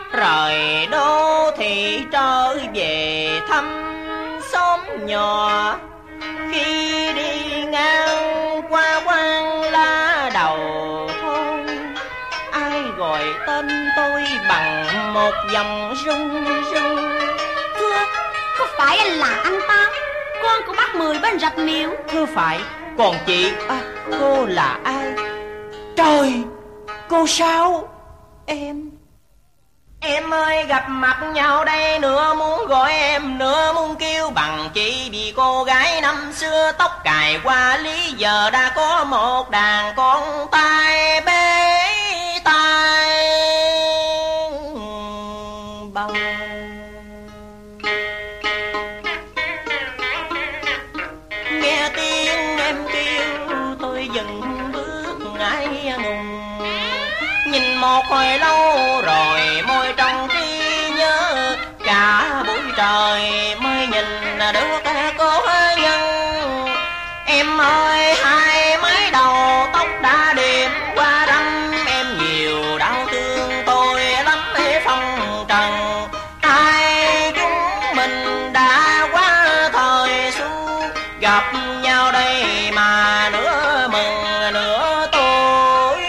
rời đô thị trở về thăm xóm nhỏ. Khi đi ngang qua quan La Đầu thôn, ai gọi tên tôi bằng một dòng run run. Thưa, có phải anh là anh Tám, con của bác Mười bên Rạch Miễu? Thưa phải. Còn chị, cô là ai? Trời, cô sao? Em ơi, gặp mặt nhau đây, nửa muốn gọi em, nửa muốn kêu bằng chị. Vì cô gái năm xưa tóc cài qua lý, giờ đã có một đàn con tai bế tai bông. Nghe tiếng em kêu tôi dừng bước ngại ngùng, nhìn một hồi lâu rồi môi trong trí nhớ. Cả buổi trời mới nhìn được cô nhân. Em ơi, hai mái đầu tóc đã điểm qua râm, em nhiều đau thương tôi lắm phong trần. Hai chúng mình đã quá thời xuân, gặp nhau đây mà nửa mừng nửa tối.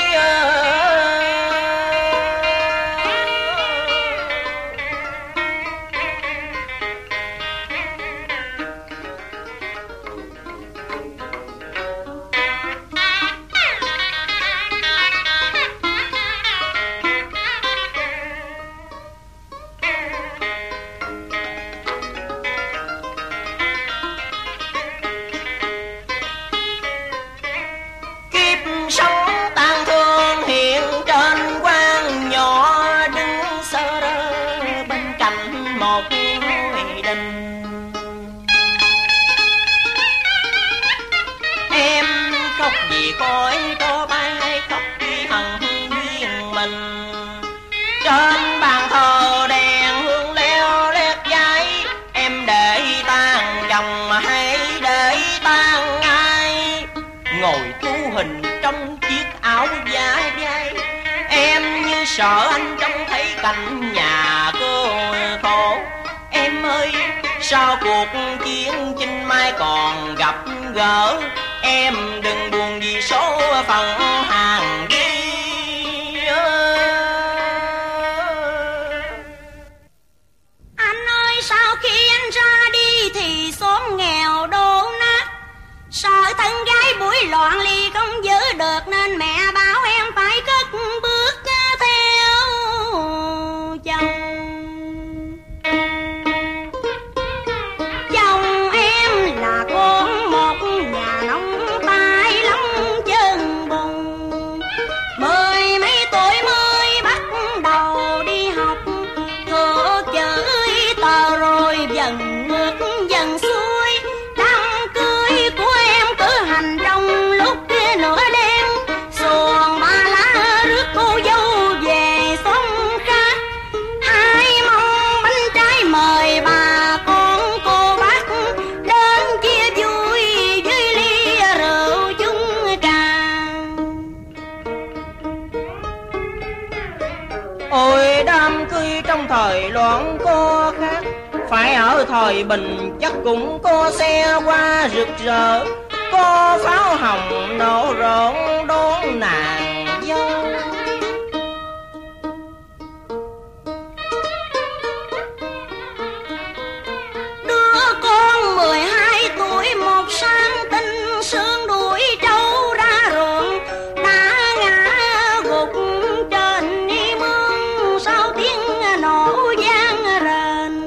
Cõi đó bay hay khóc đi hận duyên mình. Trên bàn thờ đèn hương leo lét cháy, em để tan chồng hay để tan ai? Ngồi thu hình trong chiếc áo vai vai, em như sợ anh trông thấy cảnh nhà cô khổ. Em ơi, sau cuộc chiến chinh mai còn gặp gỡ, em đừng buồn vì số phận hàng đi. Anh ơi, sau khi anh ra đi thì xóm nghèo đổ nát, sợ thân gái buổi loạn ly không giữ được, nên mẹ bảo em phải cất bước theo chồng. Chồng em là con một nhà nông tay lắm chân bùn, mười mấy tuổi mới bắt đầu đi học, thừa chữ tờ rồi dần ngược dần xuôi. Đám cưới của em cử hành trong lúc nửa đêm, xuồng ba lá rước cô dâu về xóm khác. Hai mong bánh trái mời bà con cô bác đến chia vui với ly rượu chung trà. Ôi, đám cưới trong thời loạn có khác, phải ở thời bình chắc cũng có xe qua rực rỡ, có pháo hồng nổ rộn đón nàng dâu. Đứa con 12 tuổi một sáng tinh sương đuổi trâu ra ruộng, đã ngã gục trên mương sau tiếng nổ vang rền.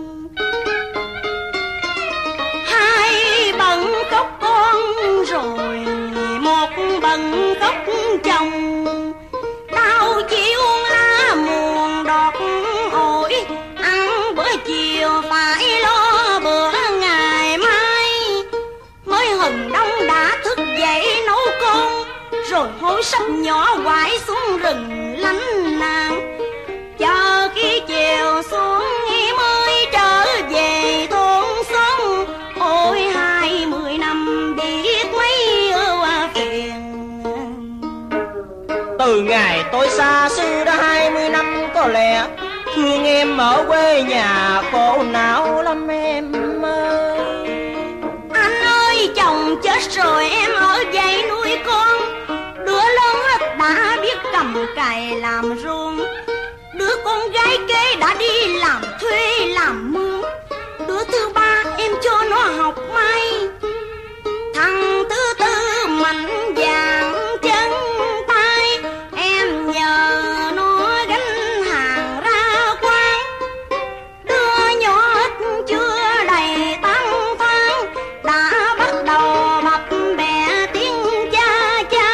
Hai bận khóc con rồi một bận khóc chồng, đau chiếu lá muôn đọt ổi, ăn bữa chiều phải lo bữa ngày mai. Mới hừng đông đã thức dậy nấu cơm, rồi hối sắp nhỏ quải xuống rừng lánh nàng. Chờ khi chiều xuống mới trở về thôn xóm, ôi 20 năm biết mấy ưu phiền. Từ ngày tôi xa xứ đã 20 năm, có lẽ thương em ở quê nhà khổ não lắm em ơi. Anh ơi chồng chết rồi em ở dậy nuôi con. Đứa lớn hết đã biết cầm cày làm ruộng, đứa con gái kế đã đi làm thuê làm mướn, đứa thứ ba em cho nó học may, thằng thứ tư mạnh dạn chân tay, em nhờ nó gánh hàng ra quán. Đứa nhỏ chưa đầy 8 tháng đã bắt đầu bập bẹ tiếng cha cha.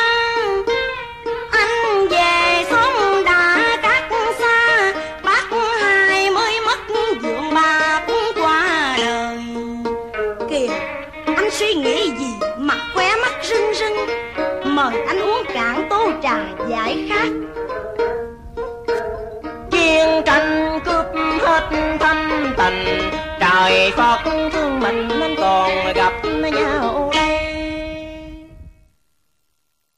Anh về xóm đã cắt xa, bác hai mới mất dượng bạc qua đời. Kìa, anh suy nghĩ gì mặt khóe mắt rưng rưng. Mời anh uống cạn tô trà giải khát. Chiến tranh cướp hết thâm tình, trời Phật thương mình nên còn gặp nhau